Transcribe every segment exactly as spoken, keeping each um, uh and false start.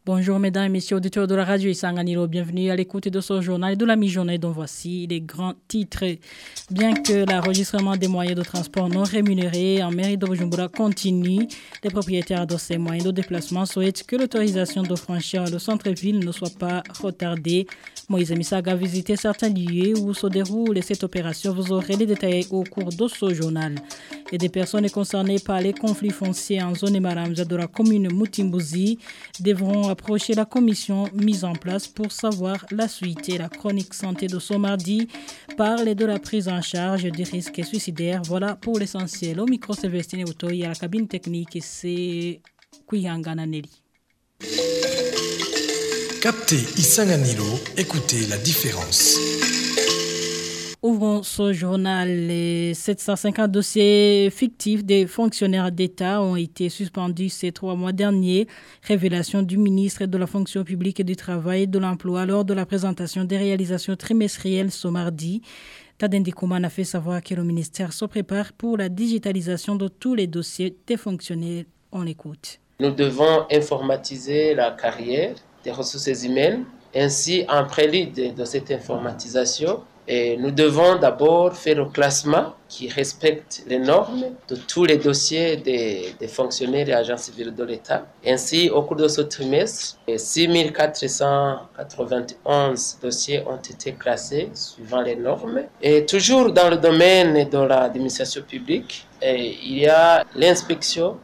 Bonjour mesdames et messieurs auditeurs de la radio Isanganiro, bienvenue à l'écoute de ce journal et de la mi-journée dont voici les grands titres. Bien que l'enregistrement des moyens de transport non rémunérés en mairie de Bujumbura continue, les propriétaires de ces moyens de déplacement souhaitent que l'autorisation de franchir le centre-ville ne soit pas retardée. Moïse Misaga a visité certains lieux où se déroule cette opération. Vous aurez les détails au cours de ce journal. Et des personnes concernées par les conflits fonciers en zone Maramza de la commune Mutimbuzi devront approcher la commission mise en place pour savoir la suite. Et la chronique santé de ce mardi parle de la prise en charge des risques suicidaires. Voilà pour l'essentiel. Au micro, c'est Vestine Otoy, à la cabine technique, c'est Kuyangana Nelly. Captez Isanganiro, écoutez la différence. Ouvrons ce journal. Les sept cent cinquante dossiers fictifs des fonctionnaires d'État ont été suspendus ces trois mois derniers. Révélation du ministre de la fonction publique et du travail et de l'emploi lors de la présentation des réalisations trimestrielles ce mardi. Tadendi Kouman a fait savoir que le ministère se prépare pour la digitalisation de tous les dossiers des fonctionnaires. On l'écoute. Nous devons informatiser la carrière des ressources humaines. Ainsi, en prélude de cette informatisation, et nous devons d'abord faire le classement qui respecte les normes de tous les dossiers des, des fonctionnaires et agents civils de l'État. Ainsi, au cours de ce trimestre, six mille quatre cent quatre-vingt-onze dossiers ont été classés suivant les normes. Et toujours dans le domaine de l'administration publique, il y a l'inspection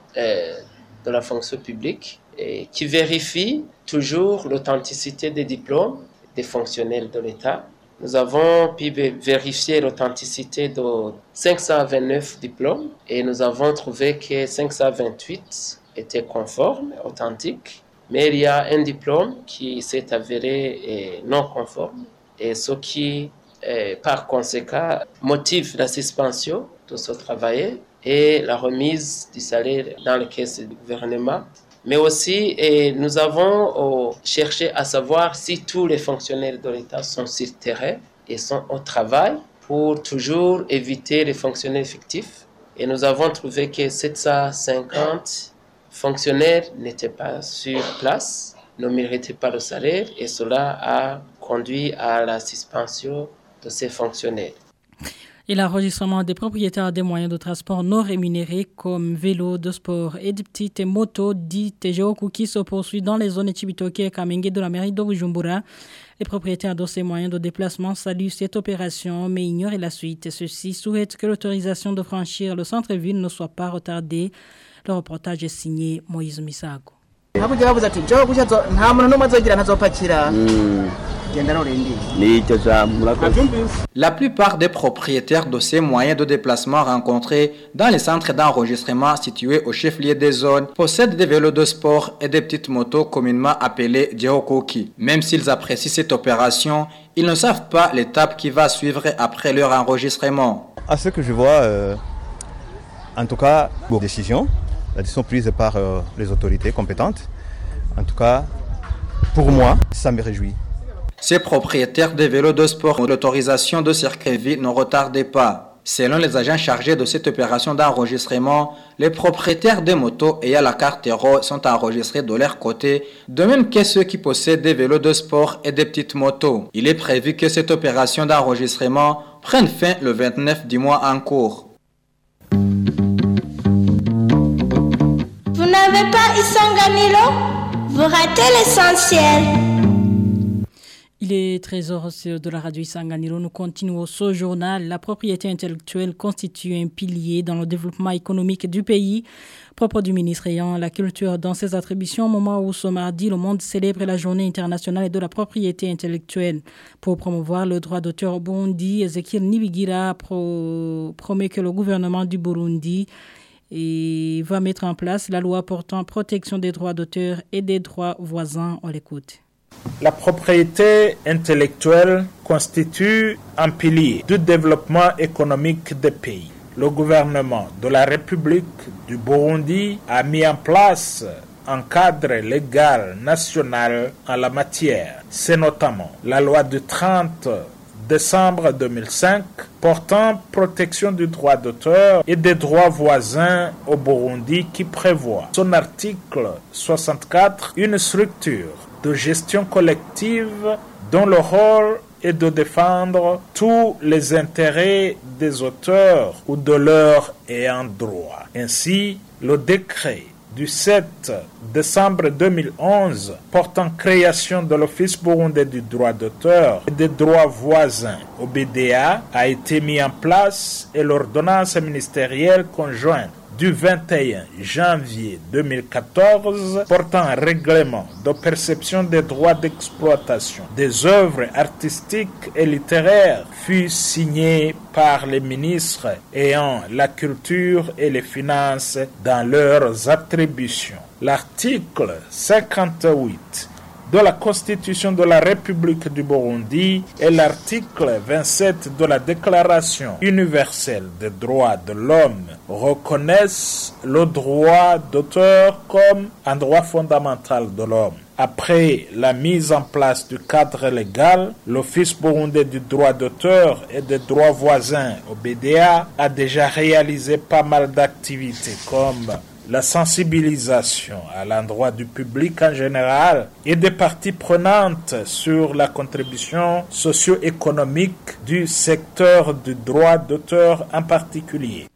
de la fonction publique qui vérifie toujours l'authenticité des diplômes des fonctionnaires de l'État. Nous avons pu vérifier l'authenticité de cinq cent vingt-neuf diplômes et nous avons trouvé que cinq cent vingt-huit étaient conformes, authentiques. Mais il y a un diplôme qui s'est avéré non conforme et ce qui, par conséquent, motive la suspension de ce travail et la remise du salaire dans les caisses du gouvernement. Mais aussi, et nous avons oh, cherché à savoir si tous les fonctionnaires de l'État sont sur le terrain et sont au travail pour toujours éviter les fonctionnaires fictifs. Et nous avons trouvé que sept cent cinquante fonctionnaires n'étaient pas sur place, ne méritaient pas le salaire et cela a conduit à la suspension de ces fonctionnaires. Et l'enregistrement des propriétaires des moyens de transport non rémunérés comme vélos de sport et des petites motos dites Géokuki se poursuit dans les zones Chibitoke et Kamenge de la mairie de Bujumbura. Les propriétaires de ces moyens de déplacement saluent cette opération mais ignorent la suite. Ceux-ci souhaitent que l'autorisation de franchir le centre-ville ne soit pas retardée. Le reportage est signé Moïse Misago. La plupart des propriétaires de ces moyens de déplacement rencontrés dans les centres d'enregistrement situés au chef-lieu des zones possèdent des vélos de sport et des petites motos communément appelées Djeokoki. Même s'ils apprécient cette opération, ils ne savent pas l'étape qui va suivre après leur enregistrement. À ce que je vois, euh, en tout cas, bon, décision, la décision prise par euh, les autorités compétentes, en tout cas, pour moi, ça me réjouit. Ces propriétaires de vélos de sport ont l'autorisation de circuler ne retardez pas. Selon les agents chargés de cette opération d'enregistrement, les propriétaires des motos ayant la carte Euro sont enregistrés de leur côté, de même que ceux qui possèdent des vélos de sport et des petites motos. Il est prévu que cette opération d'enregistrement prenne fin le vingt-neuf du mois en cours. Vous n'avez pas Isanganiro? Vous ratez l'essentiel. Il est treize heures de la radio Isanganiro. Nous continuons ce journal. La propriété intellectuelle constitue un pilier dans le développement économique du pays. Propos du ministre ayant la culture dans ses attributions au moment où ce mardi, le monde célèbre la journée internationale de la propriété intellectuelle. Pour promouvoir le droit d'auteur au Burundi, Ezekiel Nibigira pro- promet que le gouvernement du Burundi et va mettre en place la loi portant protection des droits d'auteur et des droits voisins. On l'écoute. La propriété intellectuelle constitue un pilier du développement économique des pays. Le gouvernement de la République du Burundi a mis en place un cadre légal national en la matière. C'est notamment la loi du trente décembre deux mille cinq portant protection du droit d'auteur et des droits voisins au Burundi qui prévoit, son article soixante-quatre, une structure de gestion collective dont le rôle est de défendre tous les intérêts des auteurs ou de leurs ayants droit. Ainsi, le décret du sept décembre deux mille onze portant création de l'Office burundais du droit d'auteur et des droits voisins au B D A a été mis en place et l'ordonnance ministérielle conjointe du vingt et un janvier deux mille quatorze portant un règlement de perception des droits d'exploitation des œuvres artistiques et littéraires fut signé par les ministres ayant la culture et les finances dans leurs attributions. L'article cinquante-huit de la Constitution de la République du Burundi et l'article vingt-sept de la Déclaration universelle des droits de l'homme reconnaissent le droit d'auteur comme un droit fondamental de l'homme. Après la mise en place du cadre légal, l'Office burundais du droit d'auteur et des droits voisins au B D A a déjà réalisé pas mal d'activités comme la sensibilisation à l'endroit du public en général et des parties prenantes sur la contribution socio-économique du secteur du droit d'auteur en particulier.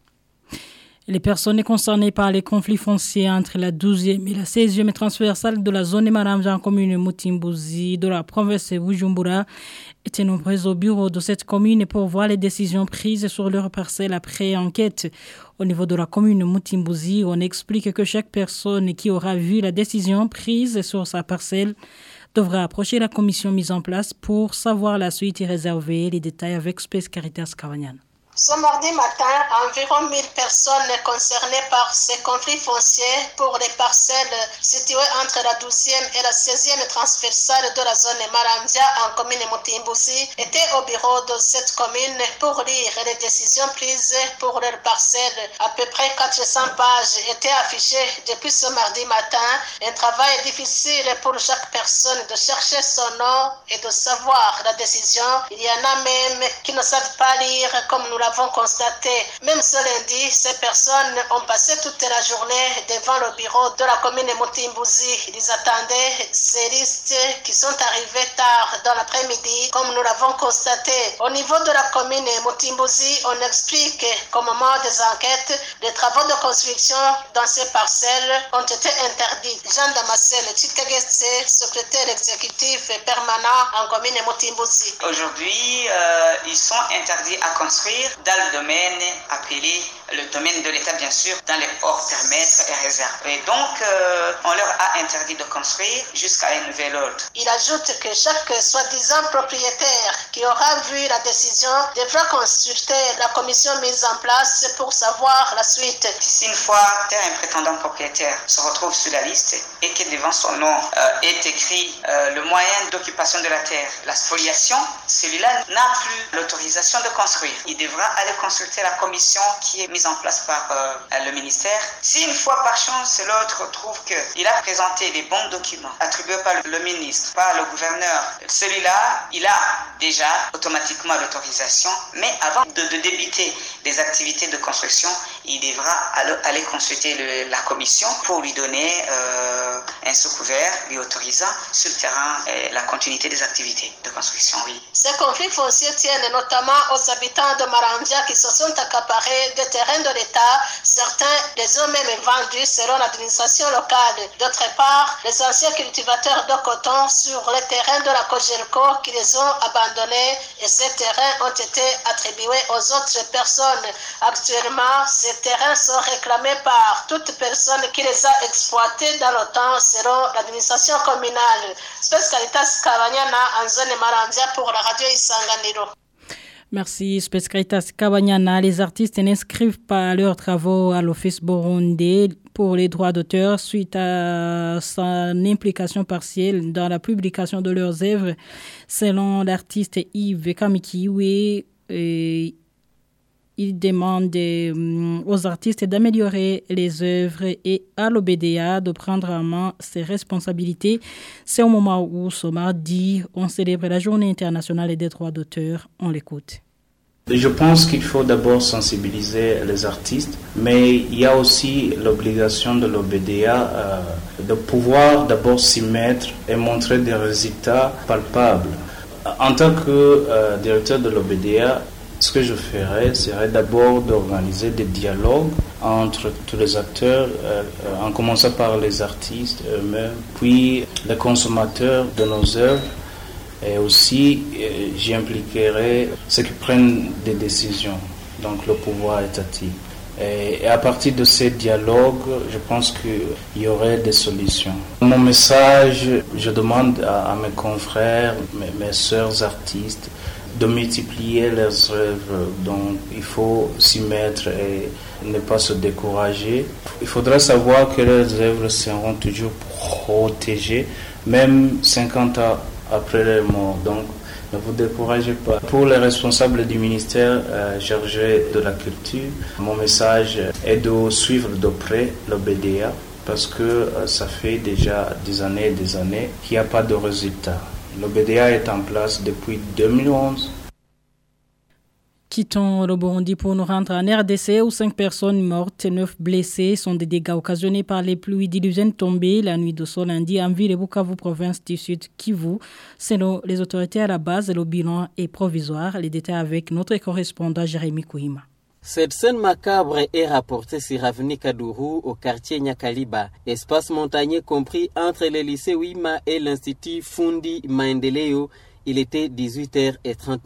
Les personnes concernées par les conflits fonciers entre la douzième et la seizième transversale de la zone Maramvya en commune Mutimbuzi de la province de Bujumbura étaient nombreuses au bureau de cette commune pour voir les décisions prises sur leur parcelle après enquête. Au niveau de la commune Mutimbuzi, on explique que chaque personne qui aura vu la décision prise sur sa parcelle devra approcher la commission mise en place pour savoir la suite et réserver les détails avec Space Caritas Kavanyan. Ce mardi matin, environ mille personnes concernées par ces conflits fonciers pour les parcelles situées entre la douzième et la seizième transversale de la zone Maramvya en commune Mutimbuzi étaient au bureau de cette commune pour lire les décisions prises pour leurs parcelles. À peu près quatre cents pages étaient affichées depuis ce mardi matin. Un travail difficile pour chaque personne de chercher son nom et de savoir la décision. Il y en a même qui ne savent pas lire comme nous l'avons constaté. Même ce lundi, ces personnes ont passé toute la journée devant le bureau de la commune Mutimbuzi. Ils attendaient ces listes qui sont arrivées tard dans l'après-midi, comme nous l'avons constaté. Au niveau de la commune Mutimbuzi, on explique qu'au moment des enquêtes, les travaux de construction dans ces parcelles ont été interdits. Jean Damascène Tchikagetse, secrétaire exécutif permanent en commune Mutimbuzi. Aujourd'hui, euh, ils sont interdits à construire dans le domaine appelé le domaine de l'État, bien sûr, dans les hors permètres et réserves. Et donc, euh, on leur a interdit de construire jusqu'à un nouvel ordre. Il ajoute que chaque soi-disant propriétaire qui aura vu la décision devra consulter la commission mise en place pour savoir la suite. Si une fois un prétendant propriétaire se retrouve sur la liste et que devant son nom euh, est écrit euh, le moyen d'occupation de la terre, la spoliation, celui-là n'a plus l'autorisation de construire. Il devra aller consulter la commission qui est mise en place par euh, le ministère. Si une fois par chance l'autre trouve qu'il a présenté les bons documents attribués par le ministre, par le gouverneur, celui-là, il a déjà automatiquement l'autorisation, mais avant de, de débuter des activités de construction, il devra aller, aller consulter le, la commission pour lui donner euh, un sous-couvert lui autorisant sur le terrain euh, la continuité des activités de construction. Oui. Ces conflits fonciers tiennent notamment aux habitants de Maramvya qui se sont accaparés des terrains de l'État. Certains les ont même vendus selon l'administration locale. D'autre part, les anciens cultivateurs de coton sur les terrains de la Cogerco qui les ont abandonnés et ces terrains ont été attribués aux autres personnes. Actuellement, ces terrains sont réclamés par toute personne qui les a exploités dans le temps selon l'administration communale. Space Caritas Kabanyana en zone Maramvya pour la radio Isanganiro. Merci, Space Caritas Kabanyana. Les artistes n'inscrivent pas leurs travaux à l'Office burundais pour les droits d'auteur suite à son implication partielle dans la publication de leurs œuvres. Selon l'artiste Yves Kamikiwe, il demande euh, aux artistes d'améliorer les œuvres et à l'O B D A de prendre en main ses responsabilités. C'est au moment où ce mardi, on célèbre la Journée internationale des droits d'auteur. On l'écoute. Je pense qu'il faut d'abord sensibiliser les artistes, mais il y a aussi l'obligation de l'O B D A euh, de pouvoir d'abord s'y mettre et montrer des résultats palpables. En tant que euh, directeur de l'O B D A, ce que je ferais serait d'abord d'organiser des dialogues entre tous les acteurs, euh, en commençant par les artistes eux-mêmes, puis les consommateurs de nos œuvres. Et aussi, j'y impliquerai ceux qui prennent des décisions, donc le pouvoir étatique. Et, et à partir de ces dialogues, je pense qu'il y aurait des solutions. Mon message, je demande à, à mes confrères, mes, mes sœurs artistes, de multiplier leurs œuvres. Donc il faut s'y mettre et ne pas se décourager. Il faudra savoir que leurs œuvres seront toujours protégées, même cinquante ans après les morts. Donc, ne vous découragez pas. Pour les responsables du ministère euh, chargé de la culture, mon message est de suivre de près l'O B D A parce que euh, ça fait déjà des années et des années qu'il n'y a pas de résultat. L'O B D A est en place depuis deux mille onze. Quittons le Burundi pour nous rendre en R D C où cinq personnes mortes et neuf blessées sont des dégâts occasionnés par les pluies diluviennes tombées la nuit de ce lundi en ville de Bukavu, province du Sud Kivu. Selon les autorités à la base, le bilan est provisoire. Les détails avec notre correspondant Jérémy Kouima. Cette scène macabre est rapportée sur avenue Kadourou au quartier Nyakaliba, espace montagneux compris entre le lycée Ouima et l'institut Fundi Maendeleo. Il était dix-huit heures trente.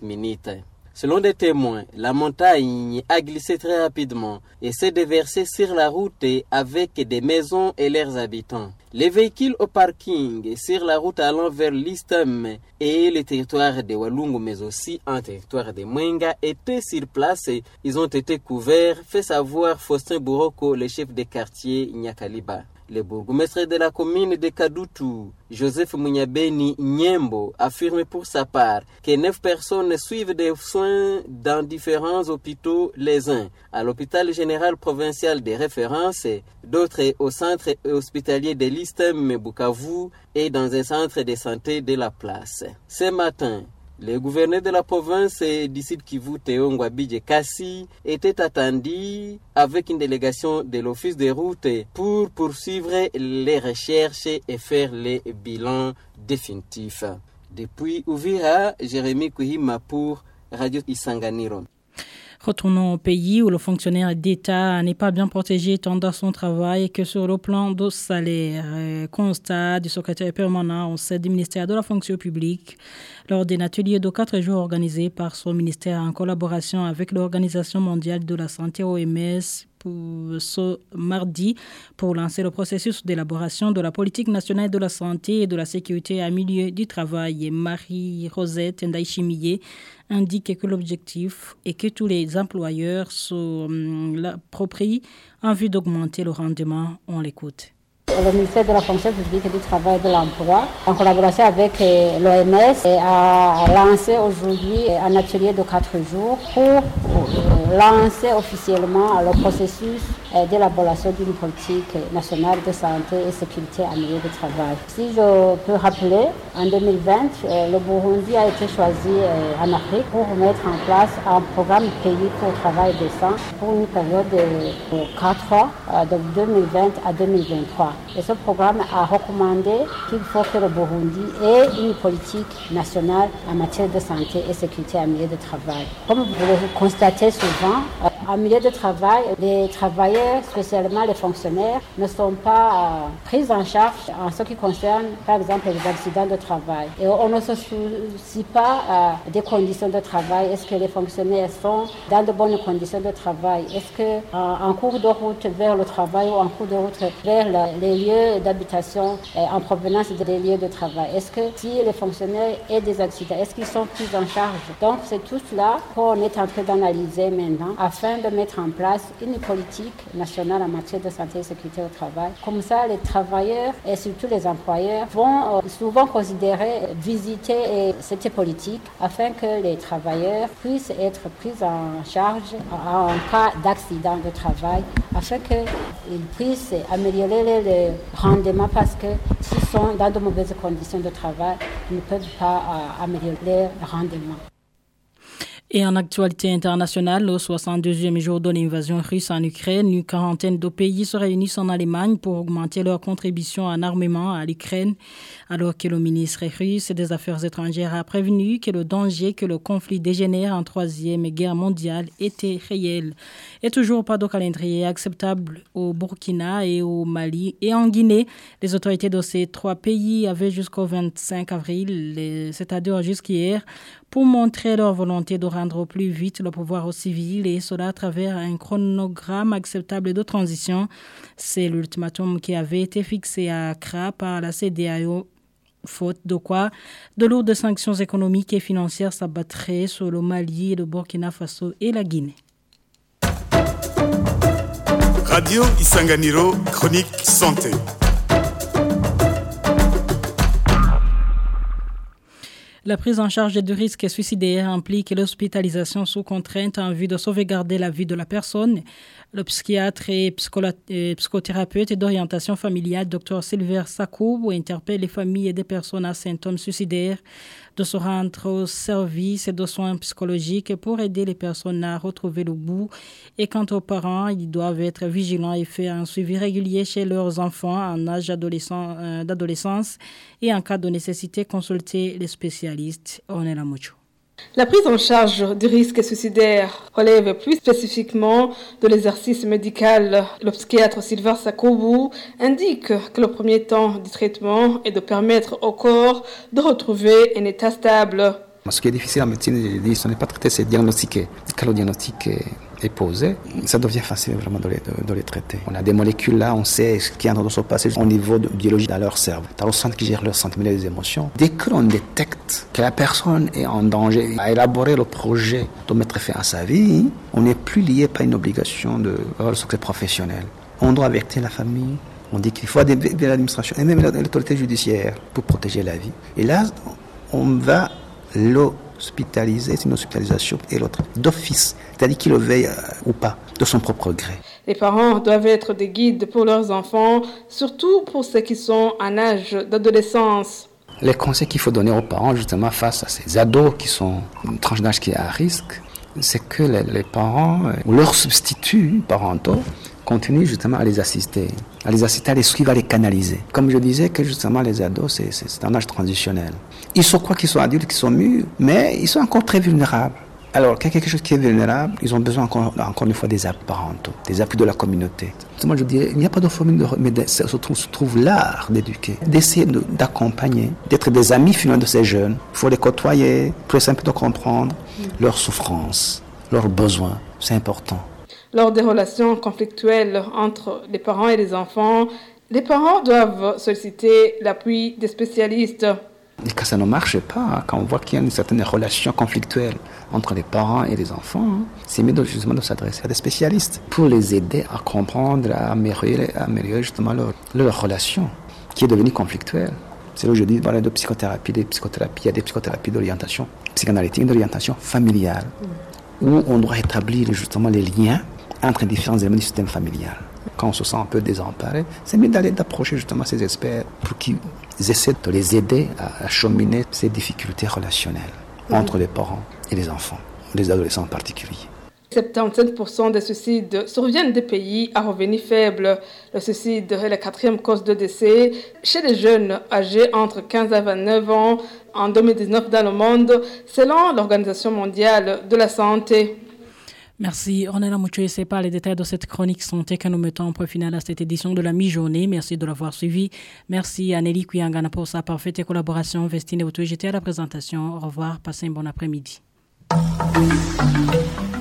Selon des témoins, la montagne a glissé très rapidement et s'est déversée sur la route avec des maisons et leurs habitants. Les véhicules au parking sur la route allant vers l'Istam et le territoire de Walungu, mais aussi un territoire de Mwenga, étaient sur place. Ils ont été couverts, fait savoir Faustin Bouroko, le chef de quartier Nyakaliba. Le bourgmestre de la commune de Kadutu, Joseph Munyabeni Nyembo, affirme pour sa part que neuf personnes suivent des soins dans différents hôpitaux, les uns à l'hôpital général provincial de référence, d'autres au centre hospitalier de l'Istem Bukavu et dans un centre de santé de la place. Ce matin, le gouverneur de la province du Sud Kivu, Théo Ngwabidje Kassi, était attendu avec une délégation de l'office de route pour poursuivre les recherches et faire les bilans définitifs. Depuis Uvira, Jérémy Kouhima pour Radio Isanganiro. Retournons au pays où le fonctionnaire d'État n'est pas bien protégé tant dans son travail que sur le plan de salaire. Constat du secrétaire permanent au sein du ministère de la fonction publique lors d'un atelier de quatre jours organisé par son ministère en collaboration avec l'Organisation mondiale de la santé O M S pour ce mardi pour lancer le processus d'élaboration de la politique nationale de la santé et de la sécurité à milieu du travail. Marie-Rosette Ndaïchimiye indique que l'objectif est que tous les employeurs se l'approprient en vue d'augmenter le rendement. On l'écoute. Le ministère de la fonction publique et du travail et de l'emploi, en collaboration avec l'O M S, a lancé aujourd'hui un atelier de quatre jours pour lancer officiellement le processus d'élaboration d'une politique nationale de santé et sécurité en milieu de travail. Si je peux rappeler, en deux mille vingt, le Burundi a été choisi en Afrique pour mettre en place un programme pays pour travail décent pour une période de quatre ans, de deux mille vingt à deux mille vingt-trois. Et ce programme a recommandé qu'il faut que le Burundi ait une politique nationale en matière de santé et sécurité en milieu de travail. Comme vous le constatez souvent, en milieu de travail, les travailleurs, spécialement les fonctionnaires, ne sont pas euh, pris en charge en ce qui concerne, par exemple, les accidents de travail. Et on ne se soucie pas euh, des conditions de travail. Est-ce que les fonctionnaires sont dans de bonnes conditions de travail? Est-ce que euh, en cours de route vers le travail ou en cours de route vers le, les lieux d'habitation euh, en provenance des lieux de travail, est-ce que si les fonctionnaires aient des accidents, est-ce qu'ils sont pris en charge? Donc c'est tout cela qu'on est en train d'analyser réalisée maintenant afin de mettre en place une politique nationale en matière de santé et sécurité au travail. Comme ça, les travailleurs et surtout les employeurs vont souvent considérer, visiter cette politique afin que les travailleurs puissent être pris en charge en cas d'accident de travail, afin qu'ils puissent améliorer le rendement parce que s'ils sont dans de mauvaises conditions de travail, ils ne peuvent pas améliorer leur rendement. Et en actualité internationale, au soixante-deuxième jour de l'invasion russe en Ukraine, une quarantaine de pays se réunissent en Allemagne pour augmenter leur contribution en armement à l'Ukraine, alors que le ministre russe des Affaires étrangères a prévenu que le danger que le conflit dégénère en troisième guerre mondiale était réel. Et toujours pas de calendrier acceptable au Burkina et au Mali et en Guinée. Les autorités de ces trois pays avaient jusqu'au vingt-cinq avril, c'est-à-dire jusqu'hier, pour montrer leur volonté de rendre au plus vite le pouvoir aux civils et cela à travers un chronogramme acceptable de transition. C'est l'ultimatum qui avait été fixé à Accra par la C D A O, faute de quoi de lourdes sanctions économiques et financières s'abattraient sur le Mali, le Burkina Faso et la Guinée. Radio Isanganiro, chronique santé. La prise en charge du risque suicidaire implique l'hospitalisation sous contrainte en vue de sauvegarder la vie de la personne. Le psychiatre et psychothérapeute d'orientation familiale, Dr Silver Sakou, interpelle les familles et des personnes à symptômes suicidaires de se rendre au service de soins psychologiques pour aider les personnes à retrouver le bout. Et quant aux parents, ils doivent être vigilants et faire un suivi régulier chez leurs enfants en âge adolescent, euh, d'adolescence et en cas de nécessité, consulter les spécialistes. On est là, Mocho. La prise en charge du risque suicidaire relève plus spécifiquement de l'exercice médical. Le psychiatre Silver Sakobu indique que le premier temps du traitement est de permettre au corps de retrouver un état stable. Ce qui est difficile en médecine, ce n'est pas traiter, c'est diagnostiquer. Quand le diagnostic est, est posé, ça devient facile vraiment de les, de, de les traiter. On a des molécules là, on sait ce qui est en train de se passer au niveau de biologie dans leur cerveau, dans le centre qui gère leurs sentiments et les émotions. Dès que l'on détecte que la personne est en danger, à élaborer le projet de mettre fin à sa vie, on n'est plus lié par une obligation de avoir le secret professionnel. On doit avertir la famille. On dit qu'il faut aider l'administration et même l'autorité judiciaire pour protéger la vie. Et là, on va l'hospitaliser, c'est une hospitalisation, et l'autre d'office, c'est-à-dire qu'il le veille euh, ou pas, de son propre gré. Les parents doivent être des guides pour leurs enfants, surtout pour ceux qui sont en âge d'adolescence. Les conseils qu'il faut donner aux parents, justement, face à ces ados qui sont une tranche d'âge qui est à risque, c'est que les, les parents, euh, ou leurs substituts parentaux, continuent justement à les assister, à les assister, à les suivre, à les canaliser. Comme je disais que justement les ados, c'est, c'est, c'est un âge transitionnel. Ils sont quoi qu'ils soient adultes, qu'ils sont mûrs, mais ils sont encore très vulnérables. Alors, quand il y a quelque chose qui est vulnérable, ils ont besoin encore, encore une fois des appuis parentaux, des appuis de la communauté. Moi, je dirais, il n'y a pas de formule, de, mais de, se, trouve, se trouve l'art d'éduquer, d'essayer de, d'accompagner, d'être des amis finalement de ces jeunes. Il faut les côtoyer, pour essayer de comprendre leurs souffrances, leurs besoins. C'est important. Lors des relations conflictuelles entre les parents et les enfants, les parents doivent solliciter l'appui des spécialistes. Et quand ça ne marche pas, quand on voit qu'il y a une certaine relation conflictuelle entre les parents et les enfants, c'est mieux de, justement de s'adresser à des spécialistes pour les aider à comprendre, à améliorer, à améliorer justement leur, leur relation qui est devenue conflictuelle. C'est là où je dis voilà, de psychothérapie, des psychothérapies, il y a des psychothérapies d'orientation psychanalytique, d'orientation familiale, mmh. où on doit établir justement les liens entre les différents éléments du système familial. Quand on se sent un peu désemparé, c'est mieux d'aller d'approcher justement ces experts pour qu'ils essaient de les aider à acheminer ces difficultés relationnelles mmh. entre les parents et les enfants, les adolescents en particulier. soixante-dix pour cent des suicides surviennent des pays à revenus faibles. Le suicide est la quatrième cause de décès chez les jeunes âgés entre quinze à vingt-neuf ans en deux mille dix-neuf dans le monde, selon l'Organisation mondiale de la santé. Merci. On est là, Moucho, et c'est pas les détails de cette chronique santé que nous mettons en point final à cette édition de la mi-journée. Merci de l'avoir suivi. Merci à Nelly Kuyangana pour sa parfaite collaboration. Vestine et j'étais à la présentation. Au revoir. Passez un bon après-midi.